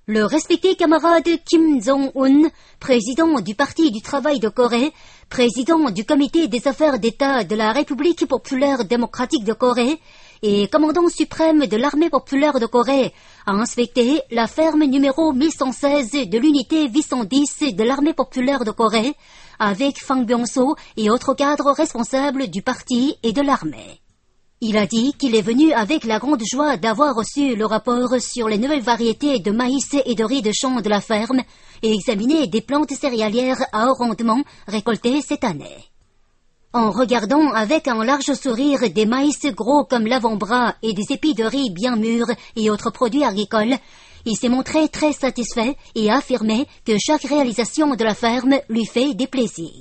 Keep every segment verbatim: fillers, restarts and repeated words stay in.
Le respecté camarade Kim Jong-un, président du Parti du Travail de Corée, président du Comité des affaires d'État de la République populaire démocratique de Corée et commandant suprême de l'armée populaire de Corée, a inspecté la ferme numéro mille cent seize de l'unité huit cent dix de l'armée populaire de Corée avec Fang Byung-so et autres cadres responsables du parti et de l'armée. Il a dit qu'il est venu avec la grande joie d'avoir reçu le rapport sur les nouvelles variétés de maïs et de riz de champ de la ferme et examiner des plantes céréalières à haut rendement récoltées cette année. En regardant avec un large sourire des maïs gros comme l'avant-bras et des épis de riz bien mûrs et autres produits agricoles, il s'est montré très satisfait et a affirmé que chaque réalisation de la ferme lui fait des plaisirs.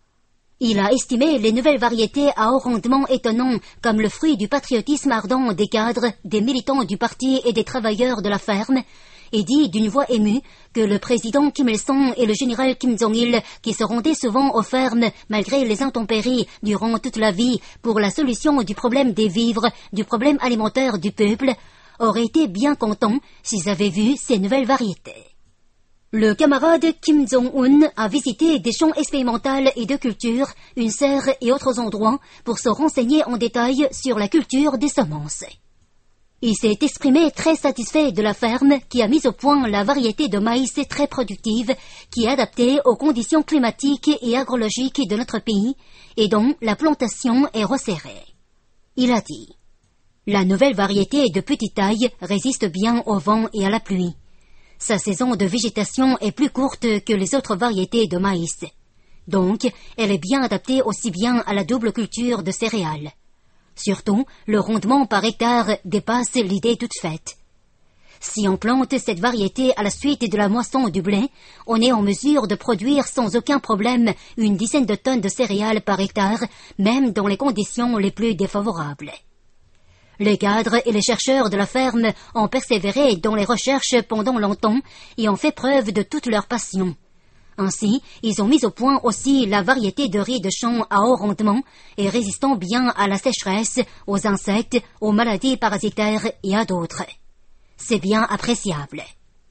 Il a estimé les nouvelles variétés à haut rendement étonnant comme le fruit du patriotisme ardent des cadres, des militants du parti et des travailleurs de la ferme, et dit d'une voix émue que le président Kim Il-sung et le général Kim Jong-il, qui se rendaient souvent aux fermes malgré les intempéries durant toute la vie pour la solution du problème des vivres, du problème alimentaire du peuple, auraient été bien contents s'ils avaient vu ces nouvelles variétés. Le camarade Kim Jong-un a visité des champs expérimentaux et de culture, une serre et autres endroits pour se renseigner en détail sur la culture des semences. Il s'est exprimé très satisfait de la ferme qui a mis au point la variété de maïs très productive qui est adaptée aux conditions climatiques et agrologiques de notre pays et dont la plantation est resserrée. Il a dit « La nouvelle variété de petite taille résiste bien au vent et à la pluie. Sa saison de végétation est plus courte que les autres variétés de maïs. Donc, elle est bien adaptée aussi bien à la double culture de céréales. Surtout, le rendement par hectare dépasse l'idée toute faite. Si on plante cette variété à la suite de la moisson du blé, on est en mesure de produire sans aucun problème une dizaine de tonnes de céréales par hectare, même dans les conditions les plus défavorables. Les cadres et les chercheurs de la ferme ont persévéré dans les recherches pendant longtemps et ont fait preuve de toute leur passion. Ainsi, ils ont mis au point aussi la variété de riz de champ à haut rendement et résistant bien à la sécheresse, aux insectes, aux maladies parasitaires et à d'autres. C'est bien appréciable.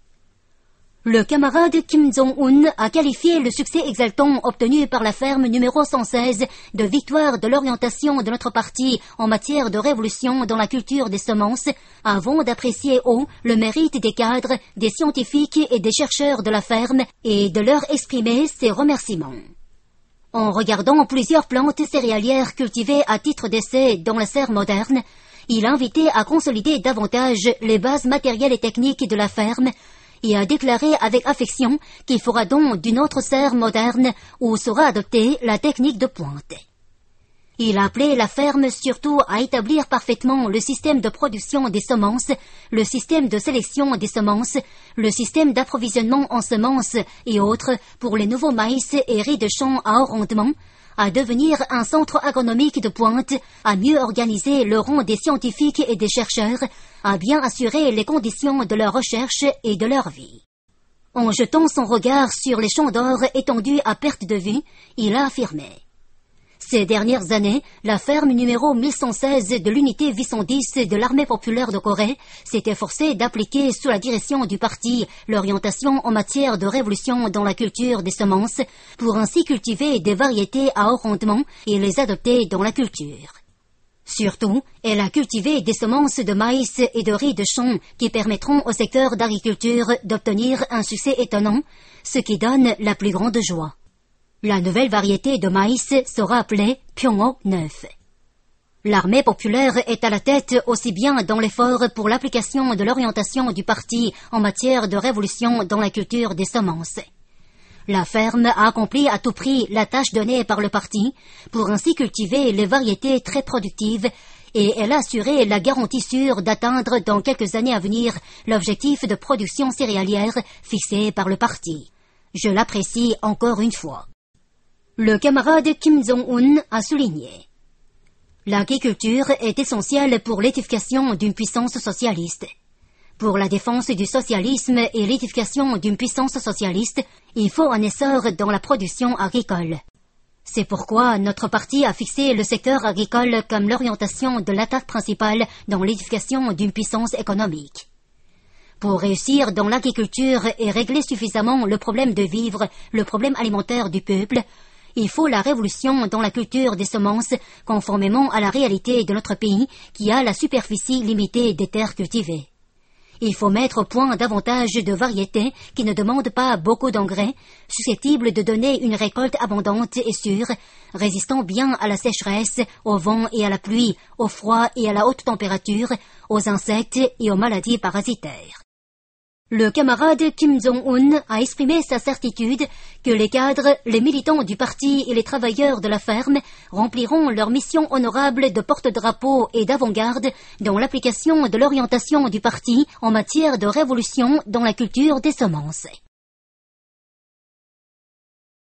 Le camarade Kim Jong-un a qualifié le succès exaltant obtenu par la ferme numéro cent seize de victoire de l'orientation de notre parti en matière de révolution dans la culture des semences, avant d'apprécier haut le mérite des cadres, des scientifiques et des chercheurs de la ferme et de leur exprimer ses remerciements. En regardant plusieurs plantes céréalières cultivées à titre d'essai dans la serre moderne, il a invité à consolider davantage les bases matérielles et techniques de la ferme et a déclaré avec affection qu'il fera don d'une autre serre moderne où sera adoptée la technique de pointe. Il a appelé la ferme surtout à établir parfaitement le système de production des semences, le système de sélection des semences, le système d'approvisionnement en semences et autres pour les nouveaux maïs et riz de champ à haut rendement, à devenir un centre agronomique de pointe, à mieux organiser le rang des scientifiques et des chercheurs, à bien assurer les conditions de leur recherche et de leur vie. En jetant son regard sur les champs d'or étendus à perte de vue, il a affirmé « Ces dernières années, la ferme numéro mille cent seize de l'unité huit cent dix de l'armée populaire de Corée s'est efforcée d'appliquer sous la direction du parti l'orientation en matière de révolution dans la culture des semences pour ainsi cultiver des variétés à haut rendement et les adopter dans la culture. Surtout, elle a cultivé des semences de maïs et de riz de champ qui permettront au secteur d'agriculture d'obtenir un succès étonnant, ce qui donne la plus grande joie. La nouvelle variété de maïs sera appelée Pyeongho neuf. L'armée populaire est à la tête aussi bien dans l'effort pour l'application de l'orientation du parti en matière de révolution dans la culture des semences. La ferme a accompli à tout prix la tâche donnée par le parti pour ainsi cultiver les variétés très productives et elle a assuré la garantie sûre d'atteindre dans quelques années à venir l'objectif de production céréalière fixé par le parti. Je l'apprécie encore une fois. Le camarade Kim Jong-un a souligné « L'agriculture est essentielle pour l'édification d'une puissance socialiste. Pour la défense du socialisme et l'édification d'une puissance socialiste, il faut un essor dans la production agricole. C'est pourquoi notre parti a fixé le secteur agricole comme l'orientation de l'attaque principale dans l'édification d'une puissance économique. Pour réussir dans l'agriculture et régler suffisamment le problème de vivre, le problème alimentaire du peuple, il faut la révolution dans la culture des semences, conformément à la réalité de notre pays qui a la superficie limitée des terres cultivées. Il faut mettre au point davantage de variétés qui ne demandent pas beaucoup d'engrais, susceptibles de donner une récolte abondante et sûre, résistant bien à la sécheresse, au vent et à la pluie, au froid et à la haute température, aux insectes et aux maladies parasitaires. Le camarade Kim Jong-un a exprimé sa certitude que les cadres, les militants du parti et les travailleurs de la ferme rempliront leur mission honorable de porte-drapeau et d'avant-garde dans l'application de l'orientation du parti en matière de révolution dans la culture des semences.